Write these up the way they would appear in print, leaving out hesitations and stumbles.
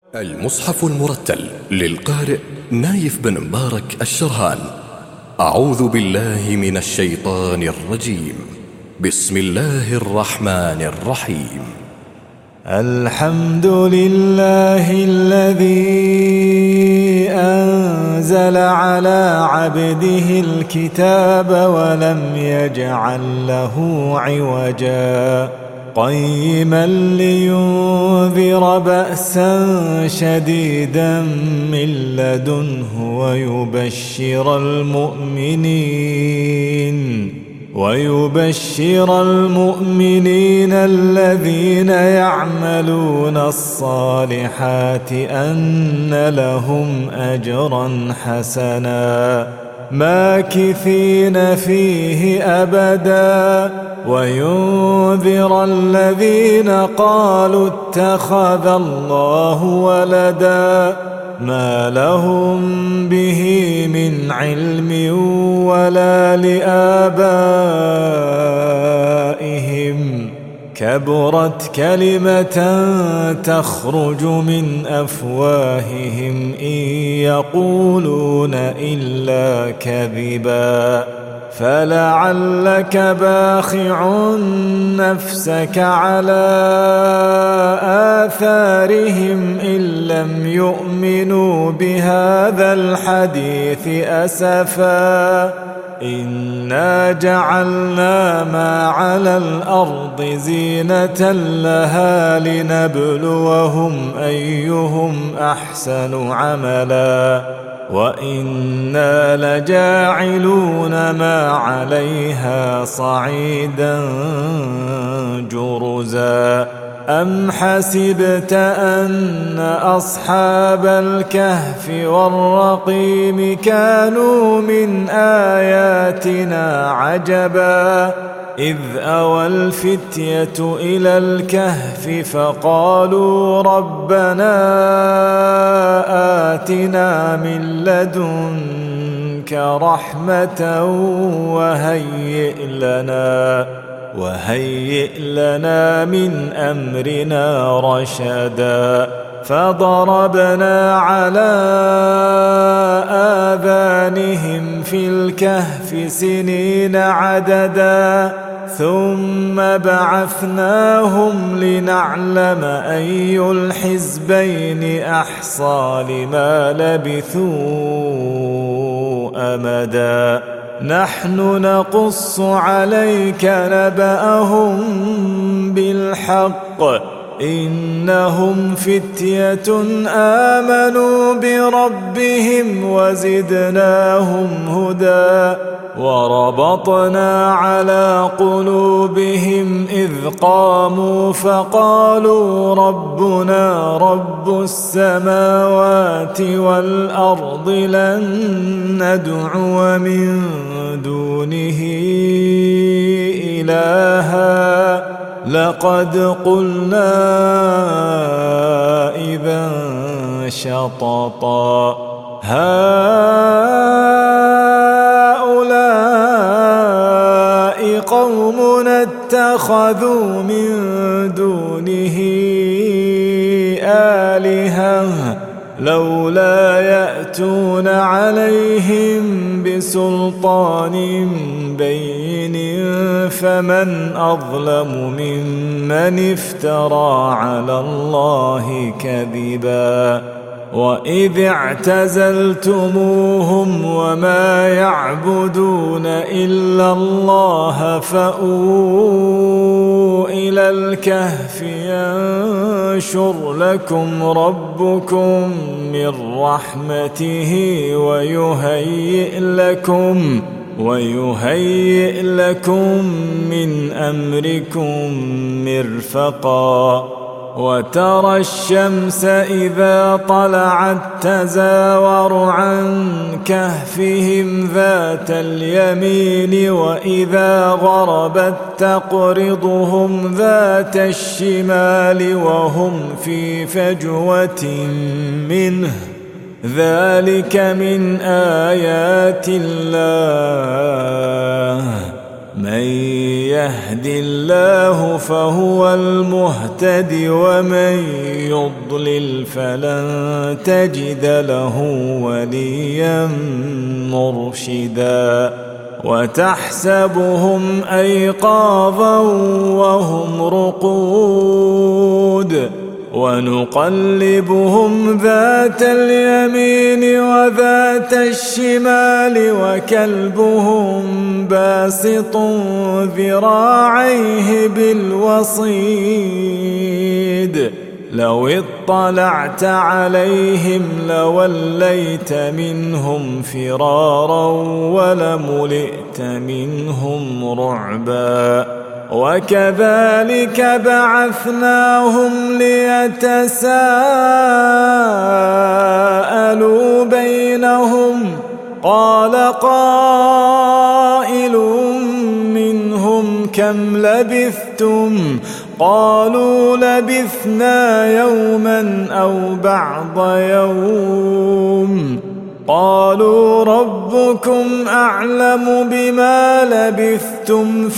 المصحف المرتل للقارئ نايف بن مبارك الشرهان. أعوذ بالله من الشيطان الرجيم. بسم الله الرحمن الرحيم. الحمد لله الذي أنزل على عبده الكتاب ولم يجعل له عوجا قيما لينذر بأسا شديدا من لدنه ويبشر المؤمنين الذين يعملون الصالحات أن لهم أجرا حسنا ماكثين فيه أبدا وينذر الذين قالوا اتخذ الله ولدا ما لهم به من علم ولا لآبائهم كبرت كلمة تخرج من أفواههم إن يقولون إلا كذبا فلعلك باخع نفسك على آثارهم إن لم يؤمنوا بهذا الحديث أسفا إنا جعلنا ما على الأرض زينة لها لنبلوهم أيهم أحسن عملا وإنا لجاعلون ما عليها صعيدا جرزا أم حسبت أن أصحاب الكهف والرقيم كانوا من آياتنا عجبا إذ أوى الفتية إلى الكهف فقالوا ربنا آتنا من لدنك رحمة وهيئ لنا من أمرنا رشدا فضربنا على آذانهم في الكهف سنين عددا ثم بعثناهم لنعلم أي الحزبين أحصى لما لبثوا أمدا نحن نقص عليك نبأهم بالحق إنهم فتية آمنوا بربهم وزدناهم هدى وربطنا على قلوبهم إذ قاموا فقالوا ربنا رب السماوات والأرض لن ندعو من دونه إلها لقد قلنا إذا شططا هؤلاء قومنا اتخذوا من دونه آلهة لولا يأتون عليهم بسلطان بين فمن أظلم ممن افترى على الله كذبا وإذ اعتزلتموهم وما يعبدون إلا الله فأووا إلى الكهف ينشر لكم ربكم من رحمته ويهيئ لكم من أمركم مرفقا وترى الشمس إذا طلعت تزاور عن كهفهم ذات اليمين وإذا غربت تقرضهم ذات الشمال وهم في فجوة منه ذلك من آيات الله من يهد الله فهو المهتد ومن يضلل فلن تجد له وليا مرشدا وتحسبهم أيقاظا وهم رقود ونقلبهم ذات اليمين وذات الشمال وكلبهم باسط ذراعيه بالوصيد لو اطلعت عليهم لوليت منهم فرارا ولملئت منهم رعبا وكذلك بعثناهم ليتساءلوا بينهم قال قائل منهم كم لبثتم قالوا لبثنا يوما أو بعض يوم قالوا ربكم أعلم بما لبثتم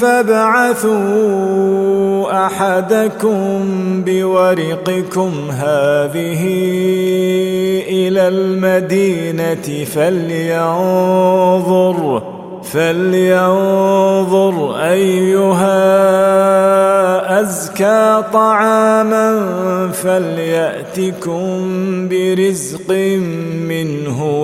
فابعثوا أحدكم بورقكم هذه إلى المدينة فلينظر أيها أزكى طعاما فليأتكم برزق منه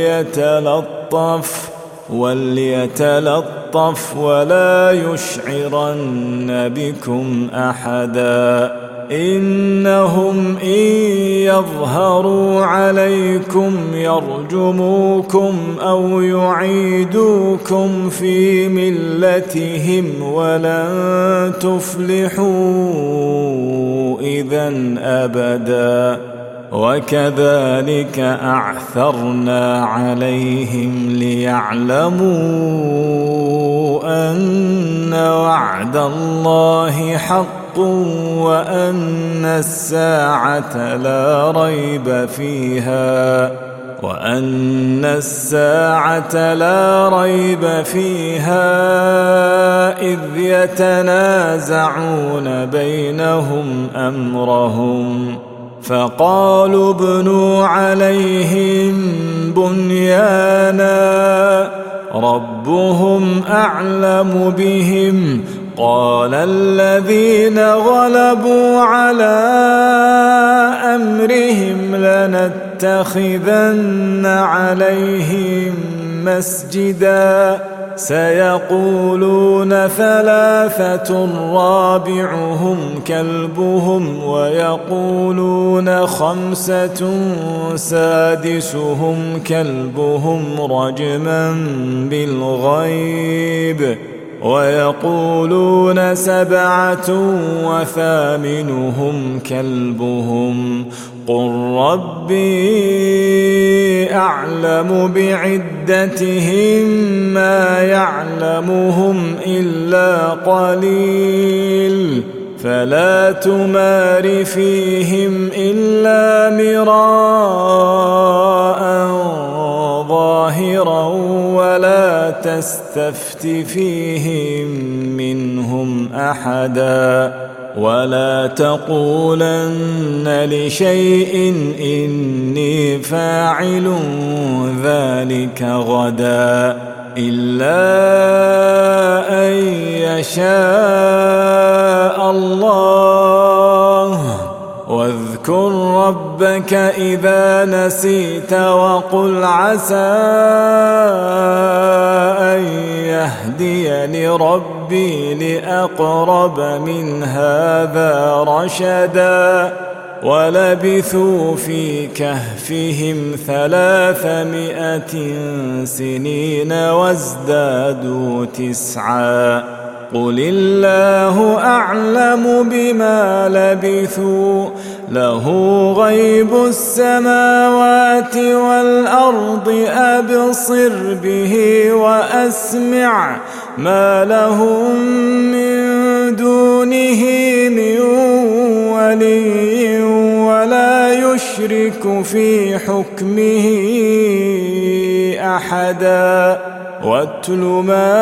وليتلطف ولا يشعرن بكم أحدا إنهم إن يظهروا عليكم يرجموكم أو يعيدوكم في ملتهم ولن تفلحوا إذا أبدا وكذلك أعثرنا عليهم ليعلموا أن وعد الله حق وأن الساعة لا ريب فيها إذ يتنازعون بينهم أمرهم فقالوا ابنوا عليهم بنيانا ربهم أعلم بهم قال الذين غلبوا على أمرهم لنتخذن عليهم مسجدا سيقولون ثلاثة رابعهم كلبهم ويقولون خمسة سادسهم كلبهم رجما بالغيب ويقولون سبعة وثامنهم كلبهم قل ربي أعلم بعدتهم ما يعلمهم إلا قليل فلا تمار فيهم إلا مراء ظاهرا ولا تستفت فيهم منهم أحدا ولا تقولن لشيء إني فاعل ذلك غدا إلا أن يشاء الله واذكر ربك إذا نسيت وقل عسى أن يهديني ربي لأقرب من هذا رشدا ولبثوا في كهفهم 300 سنين وازدادوا 9 قل الله أعلم بما لبثوا له غيب السماوات والأرض أبصر به وأسمع ما لهم من دونه دونه من ولي ولا يشرك في حكمه أحدا واتل ما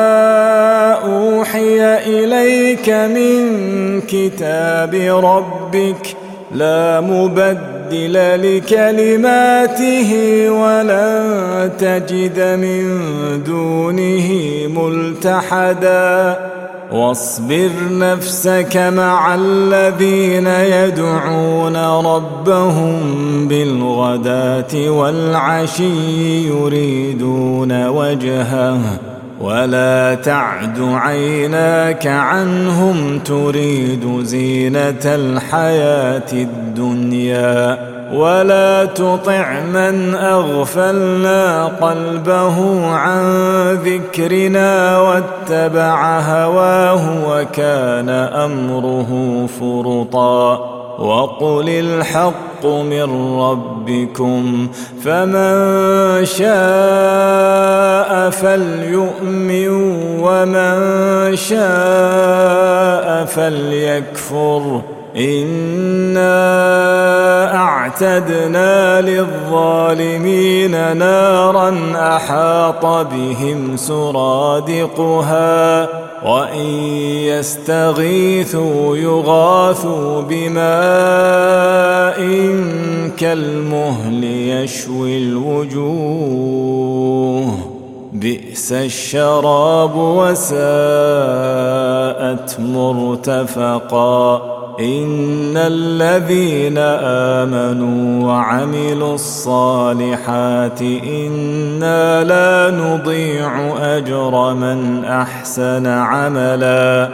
أوحي إليك من كتاب ربك لا مبدل لكلماته ولن تجد من دونه ملتحدا واصبر نفسك مع الذين يدعون ربهم بالغداة والعشي يريدون وجهه ولا تعد عيناك عنهم تريد زينة الحياة الدنيا ولا تطع من أغفلنا قلبه عن ذكرنا واتبع هواه وكان أمره فرطا وقل الحق من ربكم فمن شاء فليؤمن ومن شاء فليكفر إنا أعتدنا للظالمين نارا أحاط بهم سرادقها وإن يستغيثوا يغاثوا بماء كالمهل يشوي الوجوه بئس الشراب وساءت مرتفقا إن الذين آمنوا وعملوا الصالحات إنا لا نضيع أجر من أحسن عملا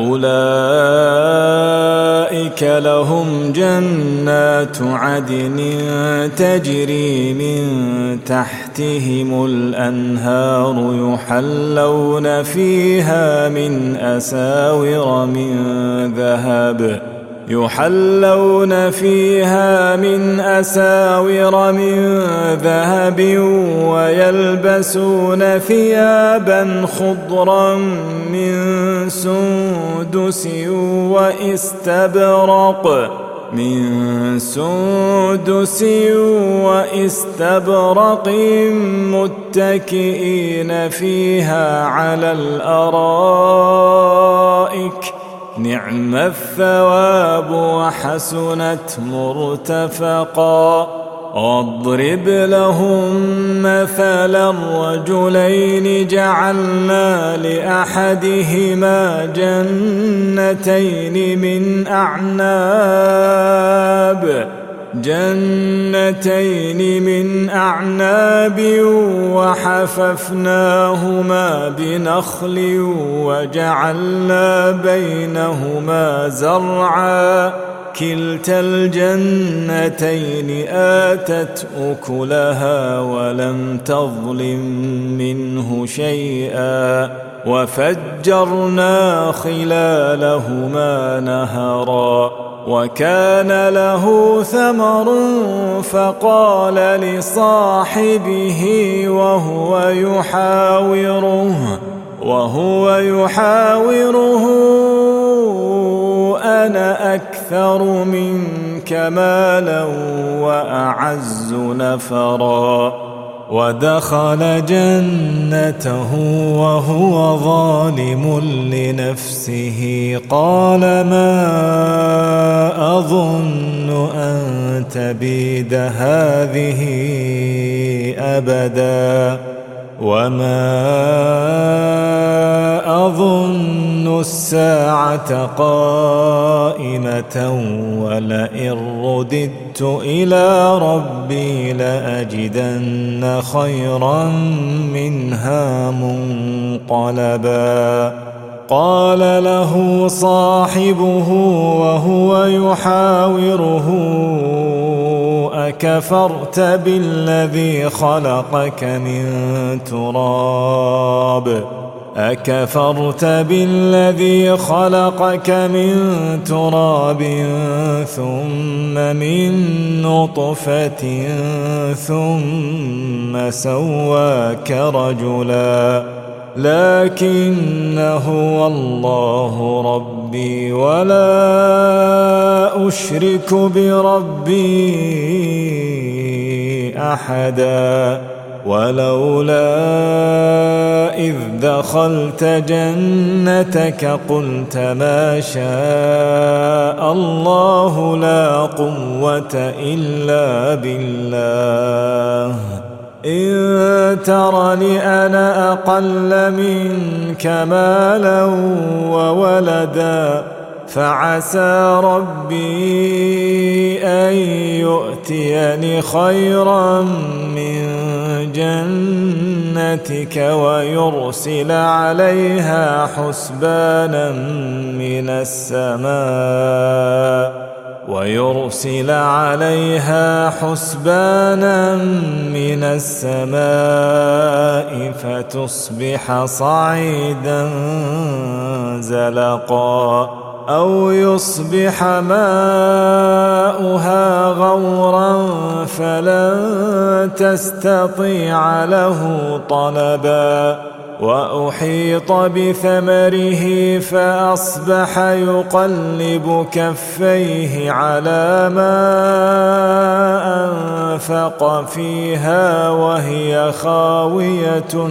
أولئك لهم جنات عدن تجري من تحتهم الأنهار يحلون فيها من أساور من ذهب ويلبسون ثيابا خضرا من سندس واستبرق متكئين فيها على الأرائك نعم الثواب وحسنت مرتفقا واضرب لهم مثلا الرجلين جعلنا لأحدهما جنتين من أعناب وحففناهما بنخل وجعلنا بينهما زرعا كلتا الجنتين آتت أكلها ولم تظلم منه شيئا وفجرنا خلالهما نهرا وكان له ثمر فقال لصاحبه وهو يحاوره أنا أكثر منك مالا وأعز نفرا ودخل جنته وهو ظالم لنفسه قال ما أظن أن تبيد هذه أبدا وما أظن الساعة قائمة ولئن رددت إلى ربي لأجدن خيرا منها منقلبا قال له صاحبه وهو يحاوره أكفرت بالذي خلقك من تراب ثم من نطفة ثم سواك رجلا لكن هو الله ربي ولا أشرك بربي أحدا. ولولا إذ دخلت جنتك قلت ما شاء الله لا قوة إلا بالله إن ترني أنا أقل منك مالا وولدا فعسى ربي أن يؤتيني خيرا من جنتك ويرسل عليها حسبانا من السماء فتصبح صعيدا زلقا أو يصبح ماؤها غورا فلن تستطيع له طلبا. وأحيط بثمره فأصبح يقلب كفيه على ما أنفق فيها وهي خاوية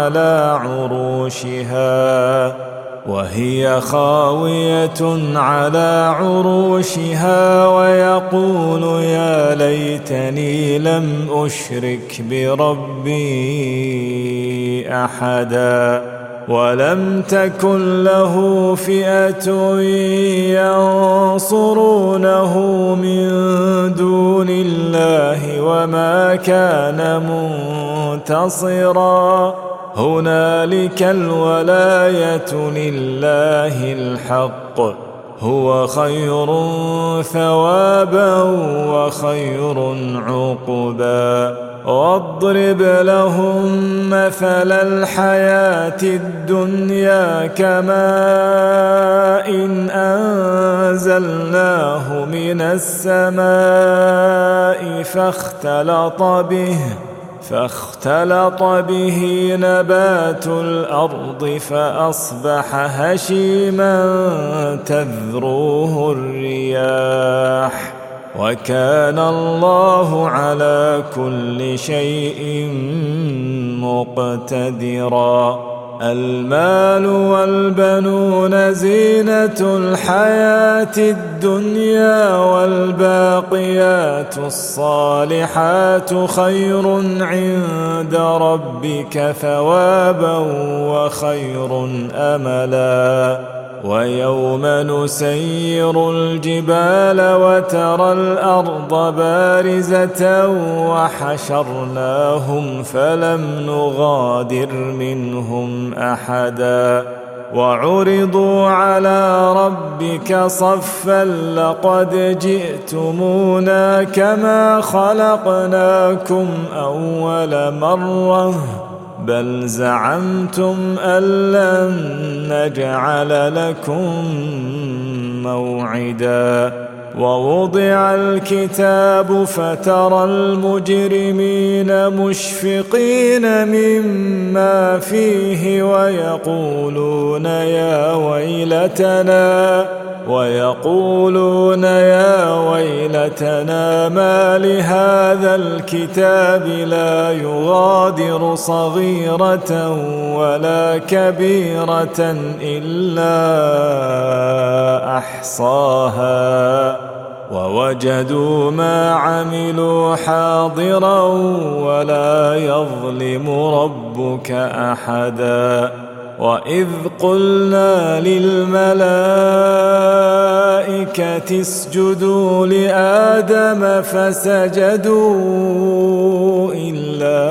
على عروشها ويقول يا ليتني لم أشرك بربي أحدا. ولم تكن له فئة ينصرونه من دون الله وما كان منتصرا. هنالك الولاية لله الحق هو خير ثوابا وخير عقبا. واضرب لهم مثل الحياة الدنيا كماء إن أنزلناه من السماء فاختلط به نبات الأرض فأصبح هشيما تذروه الرياح وكان الله على كل شيء مقتدرا. المال والبنون زينة الحياة الدنيا والباقيات الصالحات خير عند ربك ثوابا وخير أملا. ويوم نسير الجبال وترى الأرض بارزة وحشرناهم فلم نغادر منهم أحدا. وعرضوا على ربك صفا لقد جئتمونا كما خلقناكم أول مرة بل زعمتم أن لن نجعل لكم موعدا. ووضع الكتاب فترى المجرمين مشفقين مما فيه ويقولون يا ويلتنا ما لهذا الكتاب لا يغادر صغيرة ولا كبيرة إلا أحصاها ووجدوا ما عملوا حاضرا ولا يظلم ربك أحدا. وإذ قلنا للملائكة اسجدوا لآدم فسجدوا إلا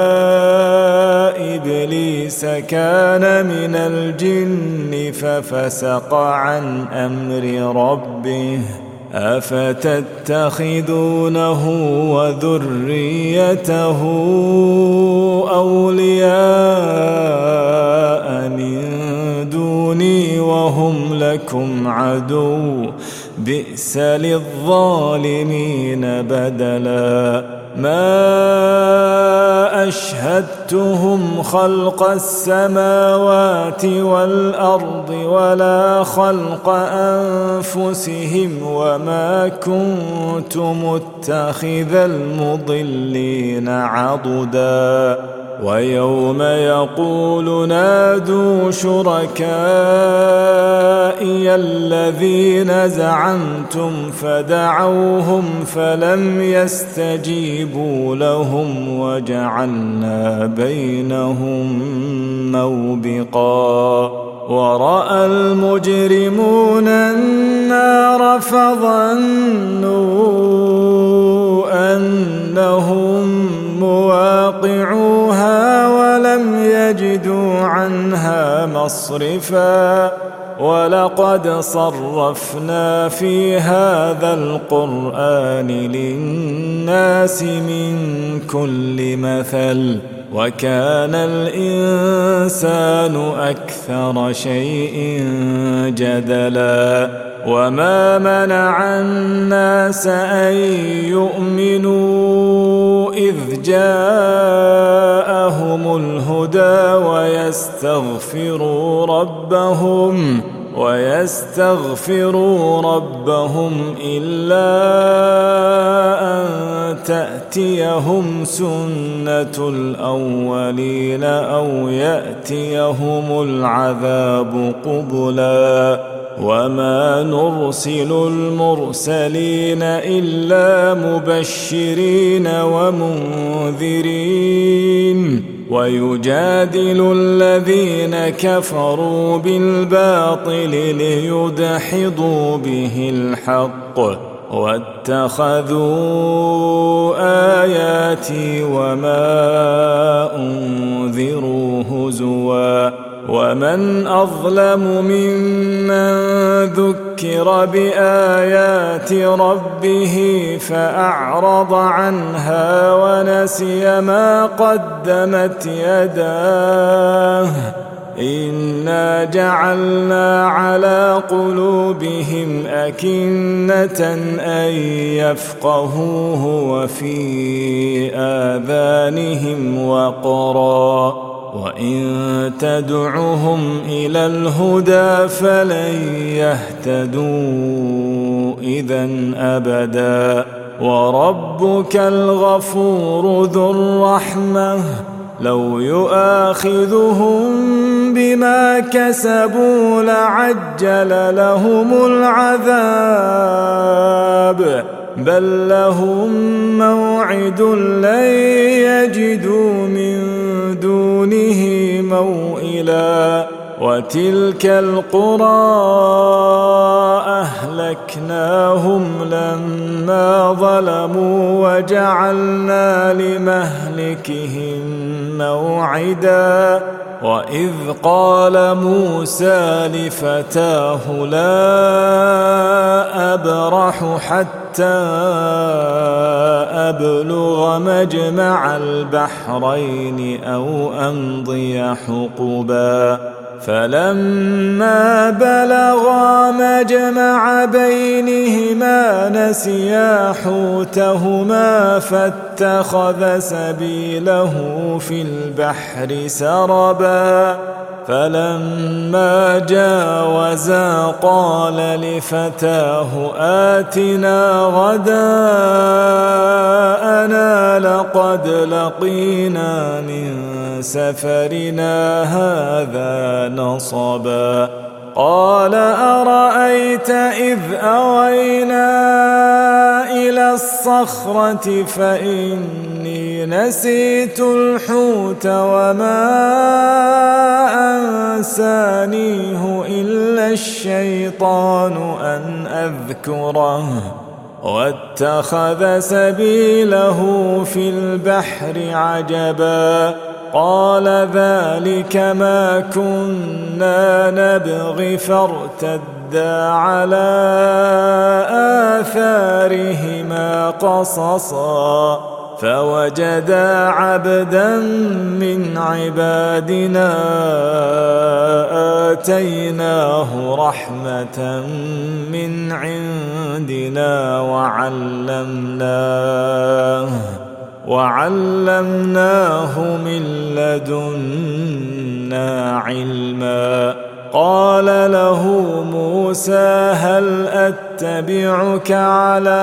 إبليس كان من الجن ففسق عن أمر ربه أفتتخذونه وذريته أولياء من دوني وهم لكم عدو بئس للظالمين بدلا ما أشهدتهم خلق السماوات والأرض ولا خلق أنفسهم وما كنت متخذ المضلين عضدا ويوم يقول نادوا شركائي الذين زعمتم فدعوهم فلم يستجيبوا لهم وجعلنا بينهم موبقا ورأى المجرمون النار فظنوا أنهم مواقعوها ولم يجدوا عنها مصرفا ولقد صرفنا في هذا القرآن للناس من كل مثل وكان الإنسان أكثر شيء جدلا وما منع الناس أن يؤمنوا إذ جاءهم الهدى ويستغفروا ربهم إلا أن تأتيهم سنة الأولين أو يأتيهم العذاب قبلا وما نرسل المرسلين إلا مبشرين ومنذرين ويجادل الذين كفروا بالباطل ليدحضوا به الحق واتخذوا آياتي وما أنذروا هزوا ومن أظلم ممن ذكر بآيات ربه فأعرض عنها ونسي ما قدمت يداه إنا جعلنا على قلوبهم أكنة أن يفقهوه وفي آذانهم وقرا وإن تدعهم إلى الهدى فلن يهتدوا إذا أبدا وربك الغفور ذو الرحمة لو يؤاخذهم بما كسبوا لعجل لهم العذاب بل لهم موعد لن يجدوا من دونه موئلا وتلك القرى أهلكناهم لما ظلموا وجعلنا لمهلكهم موعدا وإذ قال موسى لفتاه لا أبرح حتى أبلغ مجمع البحرين أو أمضي حقبا فلما بلغا مجمع بينهما نسيا حوتهما فاتخذ سبيله في البحر سربا فلما جاوزا قال لفتاه آتنا غداءنا لقد لقينا من سفرنا هذا نصبا قال أرأيت إذ أوينا إلى الصخرة فإني نسيت الحوت وما أنسانيه إلا الشيطان أن أذكره واتخذ سبيله في البحر عجبا قال ذلك ما كنا نبغي فارتدا على آثارهما قصصا فوجدا عبدا من عبادنا آتيناه رحمة من عندنا وعلمناه من لدنا علما. قال له موسى هل أتبعك على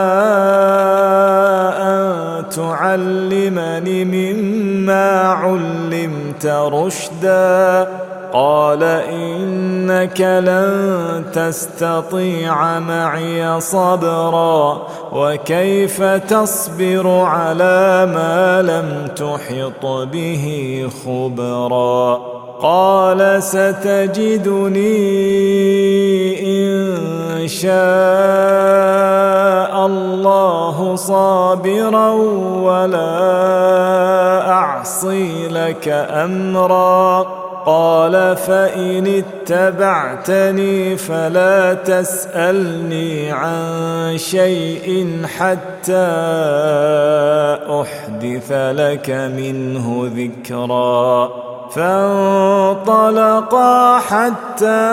أن تعلمني مما علمت رشدا؟ قال إنك لن تستطيع معي صبرا وكيف تصبر على ما لم تحط به خبرا؟ قال ستجدني إن شاء الله صابرا ولا أعصي لك أمرا. قال فإن اتبعتني فلا تسألني عن شيء حتى أحدث لك منه ذكرا. فانطلقا حتى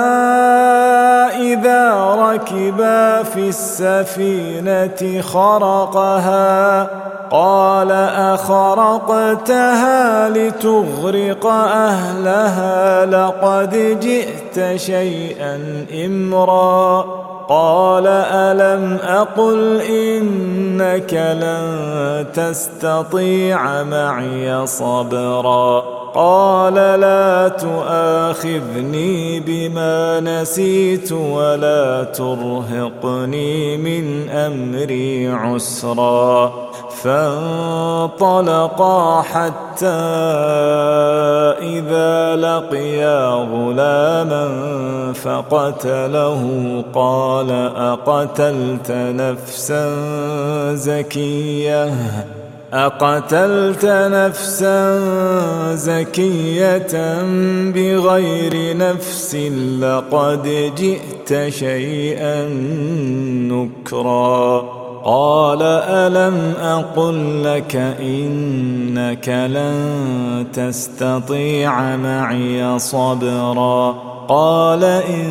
إذا ركبا في السفينة خرقها قال أخرقتها لتغرق أهلها لقد جئت شيئا إمرا. قال ألم أقل إنك لن تستطيع معي صبرا؟ قال لا تؤاخذني بما نسيت ولا ترهقني من أمري عسرا. فانطلقا حتى إذا لقيا غلاما فقتله قال أقتلت نفسا زكية بغير نفس لقد جئت شيئا نكرا. قال ألم أقل لك إنك لن تستطيع معي صبرا؟ قال إن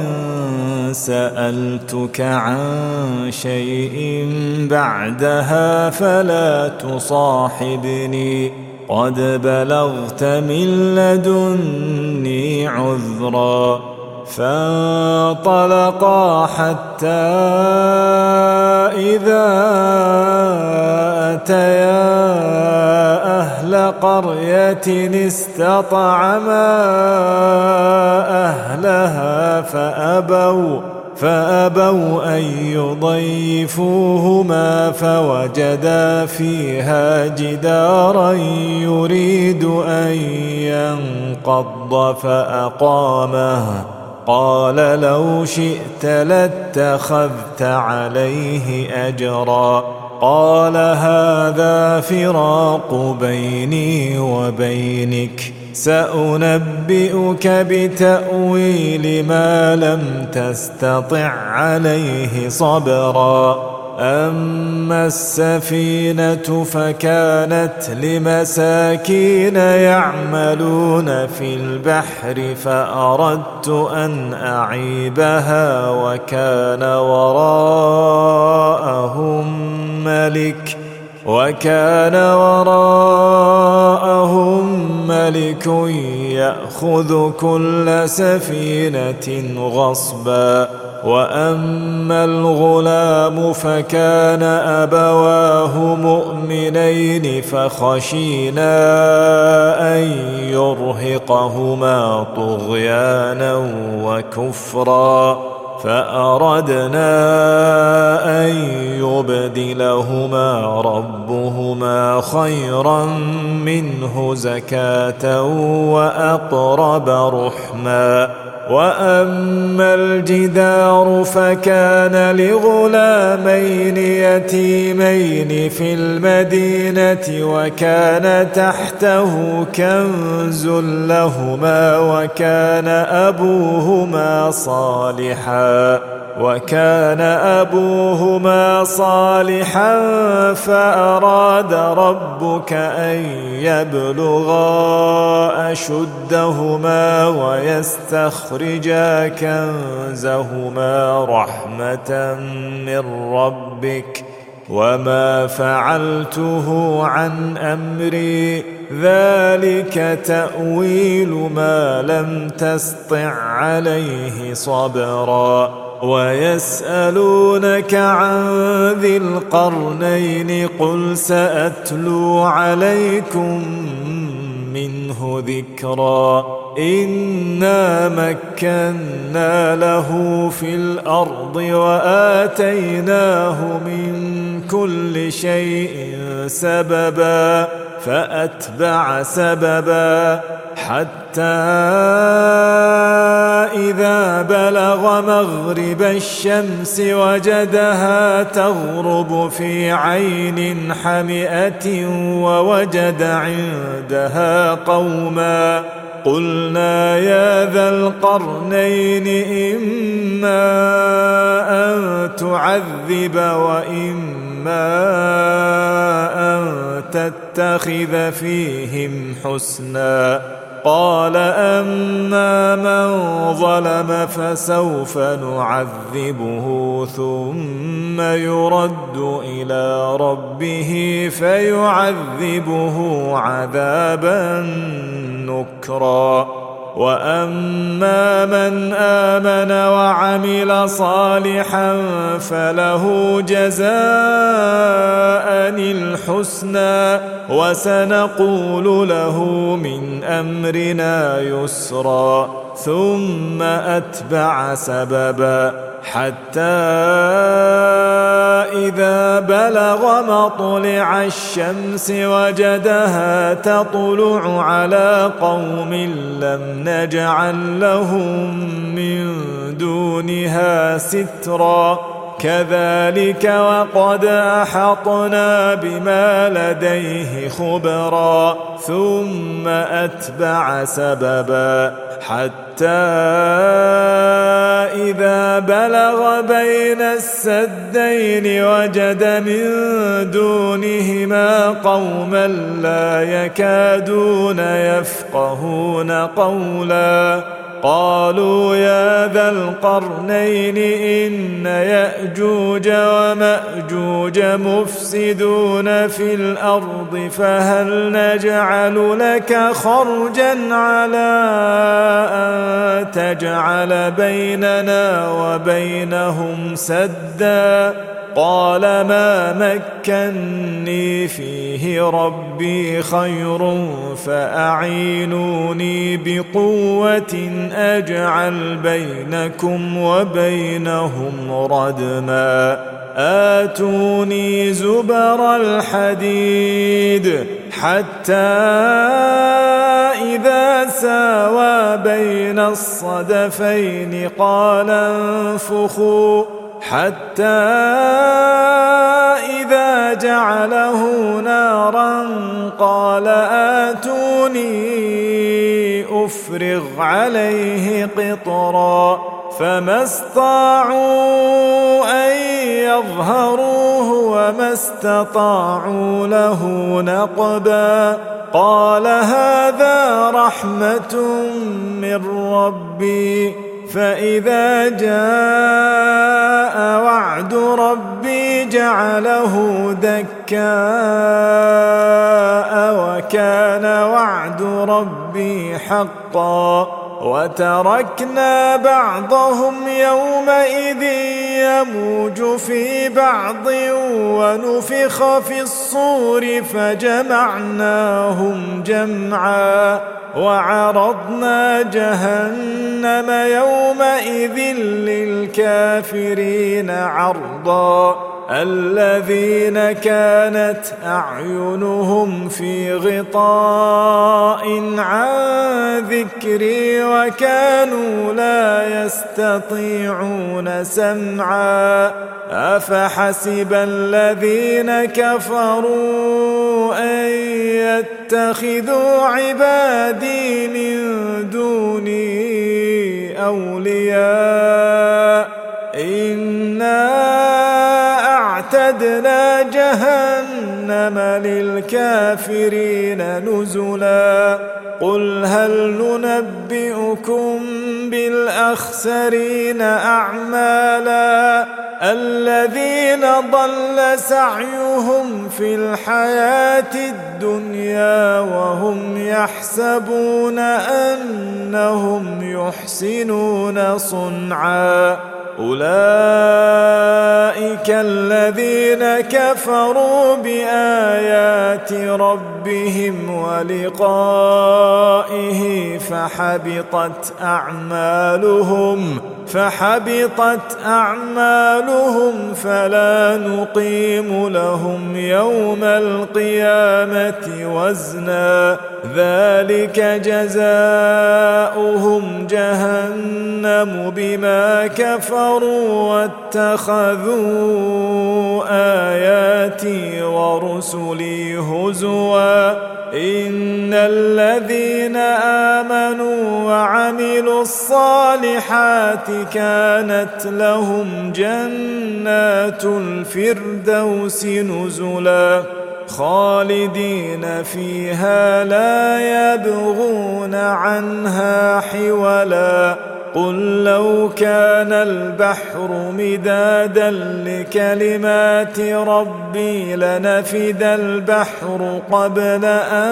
سألتك عن شيء بعدها فلا تصاحبني قد بلغت من لدني عذرا. فانطلقا حتى إذا أتيا أهل قرية استطعما أهلها فأبوا أن يضيفوهما فوجدا فيها جدارا يريد أن ينقض فأقامه. قال لو شئت لاتخذت عليه أجرا. قال هذا فراق بيني وبينك سأنبئك بتأويل ما لم تستطع عليه صبرا. أما السفينة فكانت لمساكين يعملون في البحر فأردت أن أعيبها وكان وراءهم ملك يأخذ كل سفينة غصبا. وأما الغلام فكان أبواه مؤمنين فخشينا أن يرهقهما طغيانا وكفرا فأردنا أن يبدلهما ربهما خيرا منه زكاة وأقرب رحما. وأما الجدار فكان لغلامين يتيمين في المدينة وكان تحته كنز لهما وكان أبوهما صالحا وكان أبوهما صالحا فأراد ربك أن يبلغا أشدهما ويستخرجا كنزهما رحمة من ربك وما فعلته عن أمري ذلك تأويل ما لم تسطع عليه صبرا ويسألونك عن ذي القرنين قل سأتلو عليكم منه ذكرا إنا مكنا له في الأرض وآتيناه من كل شيء سببا فأتبع سببا حتى إذا بلغ مغرب الشمس وجدها تغرب في عين حمئة ووجد عندها قوما قلنا يا ذا القرنين إما أن تعذب وإما أن تتخذ فيهم حسنا قال أما من ظلم فسوف نعذبه ثم يرد إلى ربه فيعذبه عذابا نكرا وأما من آمن وعمل صالحا فله جزاء الحسنى وسنقول له من أمرنا يسرا ثم أتبع سببا حتى إذا بلغ مطلع الشمس وجدها تطلع على قوم لم نجعل لهم من دونها سترا كذلك وقد أحطنا بما لديه خبرا ثم أتبع سببا حتى إذا بلغ بين السدين وجد من دونهما قوما لا يكادون يفقهون قولا قالوا يا ذا القرنين إن يأجوج ومأجوج مفسدون في الأرض فهل نجعل لك خرجا على أن تجعل بيننا وبينهم سدا قال ما مكني فيه ربي خير فأعينوني بقوة أجعل بينكم وبينهم ردما آتوني زبر الحديد حتى إذا ساوى بين الصدفين قال انفخوا حتى إذا جعله نارا قال آتوني أفرغ عليه قطرا فما استطاعوا أن يظهروه وما استطاعوا له نقبا قال هذا رحمة من ربي فإذا جاء وعد ربي جعله دكاء وكان وعد ربي حقا وتركنا بعضهم يومئذ يموج في بعض ونفخ في الصور فجمعناهم جمعا وعرضنا جهنم يومئذ للكافرين عرضا الذين كانت أعينهم في غطاء عن ذكري وكانوا لا يستطيعون سمعا أفحسب الذين كفروا أن يتخذوا عبادي من دوني أولياء للكافرين نزلا قل هل ننبئكم بالأخسرين أعمالا الذين ضل سعيهم في الحياة الدنيا وهم يحسبون أنهم يحسنون صنعا أولئك الذين كفروا بآيات ربهم ولقائه فحبطت أعمالهم فلا نقيم لهم يوم القيامة وزنا ذلك جزاؤهم جهنم بما كفروا واتخذوا آياتي ورسلي هزوا إن الذين آمنوا وعملوا الصالحات كانت لهم جنات الفردوس نزلا خالدين فيها لا يبغون عنها حولا قل لو كان البحر مدادا لكلمات ربي لنفد البحر قبل أن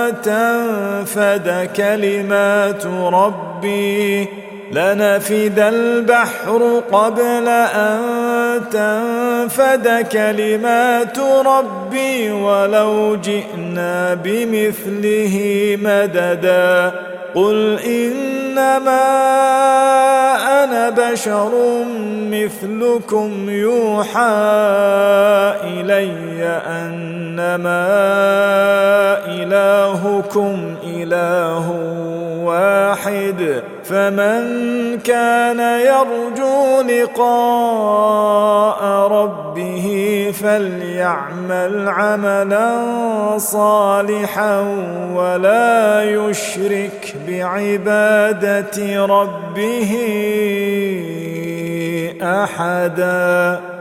تنفد كلمات ربي ولو جئنا بمثله مددا قل إنما أنا بشر مثلكم يوحى إلي أنما إلهكم إله واحد فمن كان يرجو لقاء ربه فليعمل عملا صالحا ولا يشرك بعبادة ربه أحدا.